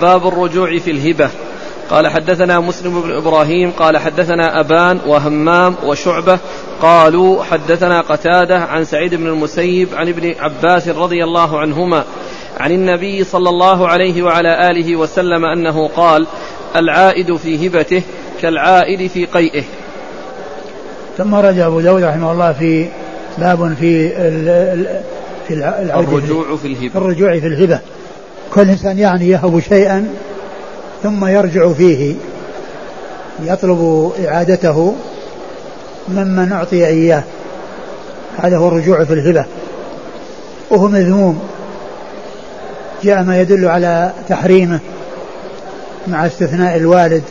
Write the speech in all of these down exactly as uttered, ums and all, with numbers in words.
باب الرجوع في الهبة. قال حدثنا مسلم بن إبراهيم قال حدثنا أبان وهمام وشعبة قالوا حدثنا قتادة عن سعيد بن المسيب عن ابن عباس رضي الله عنهما عن النبي صلى الله عليه وعلى آله وسلم أنه قال: العائد في هبته كالعائد في قيئه. ثم رجع أبو داود رحمه الله في باب في في الرجوع في الهبة. الرجوع في الهبة. كل إنسان يعني يهب شيئا ثم يرجع فيه يطلب إعادته ممن أعطي إياه، هذا هو الرجوع في الهبة، وهو مذموم. جاء ما يدل على تحريمه مع استثناء الوالد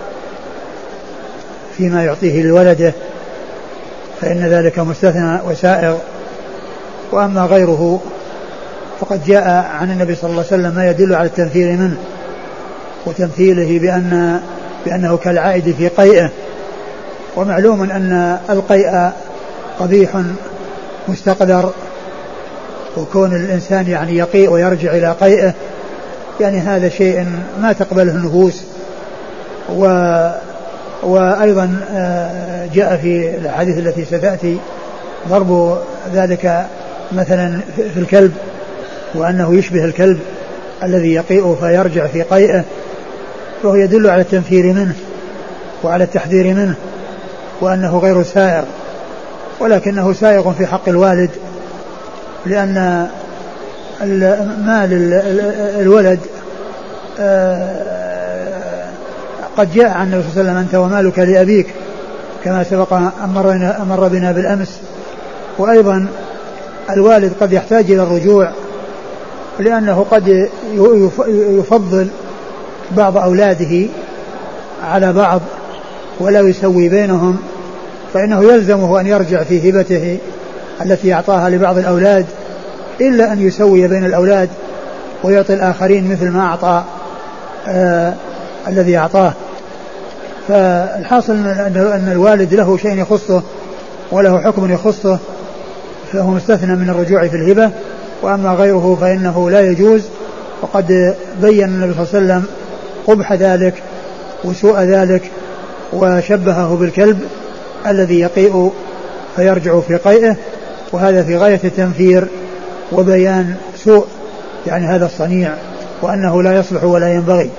فيما يعطيه لولده، فإن ذلك مستثنى وسائغ. وأما غيره فقد جاء عن النبي صلى الله عليه وسلم ما يدل على التنفير منه وتمثيله بأن بأنه كالعائد في قيئه. ومعلوم أن القيء قبيح مستقدر، وكون الإنسان يعني يقيء ويرجع إلى قيئه يعني هذا شيء ما تقبله النفوس. و وأيضا جاء في الحديث التي ستأتي ضرب ذلك مثلا في الكلب، وأنه يشبه الكلب الذي يقيء فيرجع في قيئه، فهو يدل على التنفير منه وعلى التحذير منه، وأنه غير سائغ، ولكنه سائغ في حق الوالد، لأن مال الولد قد جاء عن النبي صلى الله عليه وسلم: أنت ومالك لأبيك، كما سبق أمر بنا بالأمس. وأيضا الوالد قد يحتاج إلى الرجوع، لأنه قد يفضل بعض أولاده على بعض ولا يسوي بينهم، فإنه يلزمه أن يرجع في هبته التي أعطاها لبعض الأولاد، إلا أن يسوي بين الأولاد ويعطي الآخرين مثل ما أعطى آه الذي أعطاه. فالحاصل أن الوالد له شيء يخصه وله حكم يخصه، فهو مستثنى من الرجوع في الهبة. وأما غيره فإنه لا يجوز، وقد بين النبي صلى الله عليه وسلم قبح ذلك وسوء ذلك، وشبهه بالكلب الذي يقيء فيرجع في قيئه، وهذا في غاية التنفير وبيان سوء يعني هذا الصنيع، وأنه لا يصلح ولا ينبغي.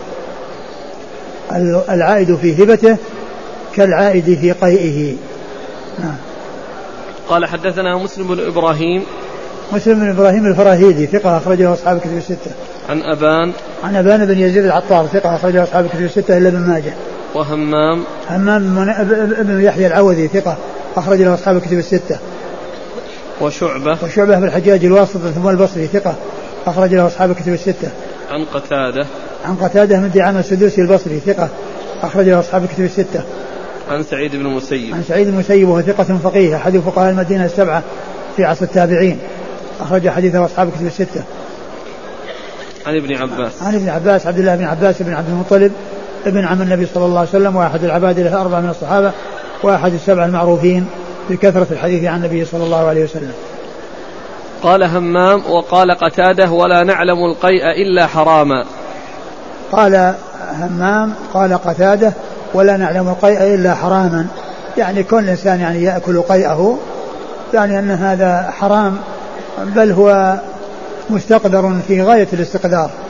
العائد في هبته كالعائد في قيئه. نعم. قال حدثنا مسلم بن إبراهيم مسلم بن إبراهيم الفراهيدي ثقة أخرجه أصحاب الكتب الستة. عن أبان عن أبان بن يزيد العطار ثقة أخرجه أصحاب الكتب الستة إلا ابن ماجه. وهمام همام بن يحيى العوذي ثقة أخرج له أصحاب الكتب الستة. وشعبة وشعبة بن الحجاج الواسطي ثم البصري ثقة أخرج له أصحاب الكتب الستة. عن قتادة عن قتادة من دعامة السدوسي البصري ثقة أخرج له أصحاب الكتب الستة. عن سعيد بن المسيب عن سعيد بن المسيب وهو ثقة فقيه أحد فقهاء المدينة السبعة في عصر التابعين، أخرج حديثه أصحاب الكتب الستة. عن ابن عباس عن ابن عباس عبد الله بن عباس بن عبد المطلب ابن عم النبي صلى الله عليه وسلم، وأحد العباد له أربعة من الصحابة، وأحد السبع المعروفين بكثرة الحديث عن النبي صلى الله عليه وسلم. قال همام: وقال قتادة: ولا نعلم القيء إلا حراما. قال همام قال قتادة: ولا نعلم القيء إلا حراما، يعني كل إنسان يعني يأكل قيئه يعني أن هذا حرام، بل هو مستقدر في غاية الاستقدار.